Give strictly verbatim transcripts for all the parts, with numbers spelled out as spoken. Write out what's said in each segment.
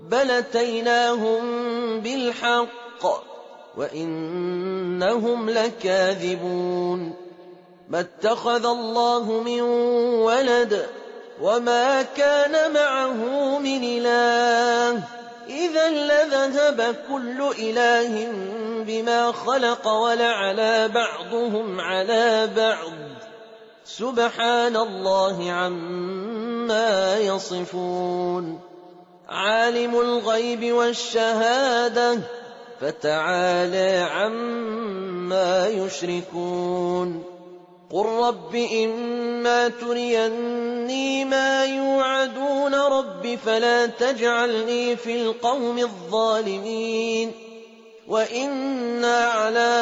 بل أتيناهم بالحق وإنهم لكاذبون ما اتخذ الله من ولد وما كان معه من إله إذا لذهب كل إله بما خلق ولعلى بعضهم على بعض سبحان الله عما يصفون عالم الغيب والشهادة فتعالى عما يشركون قل رب إما تريني ما يوعدون رب فلا تجعلني في القوم الظالمين وإنا على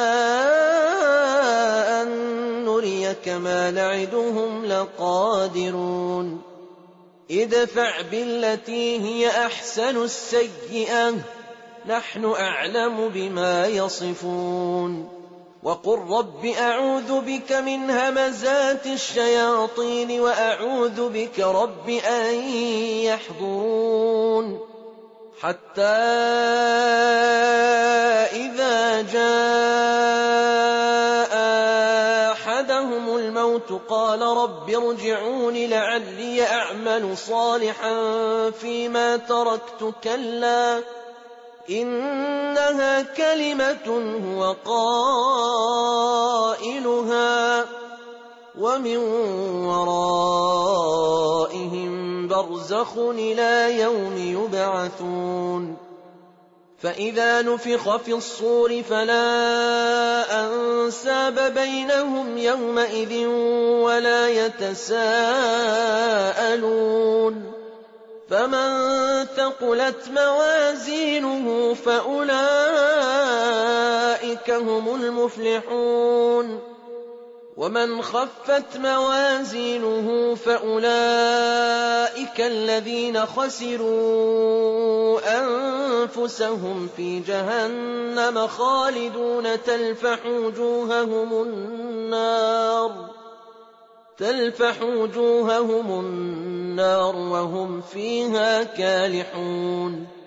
أن نريك ما نعدهم لقادرون ادفع بالتي هي أحسن السيئة نحن أعلم بما يصفون وقل رب أعوذ بك من همزات الشياطين وأعوذ بك رب أن يحضرون حتى إذا جاء أحدهم الموت قال رب ارجعون لعلي أعمل صالحا فيما تركت كلا إنها كلمة هو قائلها ومن ورائهم برزخ إلى يوم يبعثون فإذا نفخ في الصور فلا أنساب بينهم يومئذ ولا يتساءلون فمن ثقلت موازينه فأولئك هم المفلحون ومن خفت موازينه فأولئك الذين خسروا أنفسهم في جهنم خالدون تلفح وجوههم النار تلفح وجوههم النار وهم فيها كالحون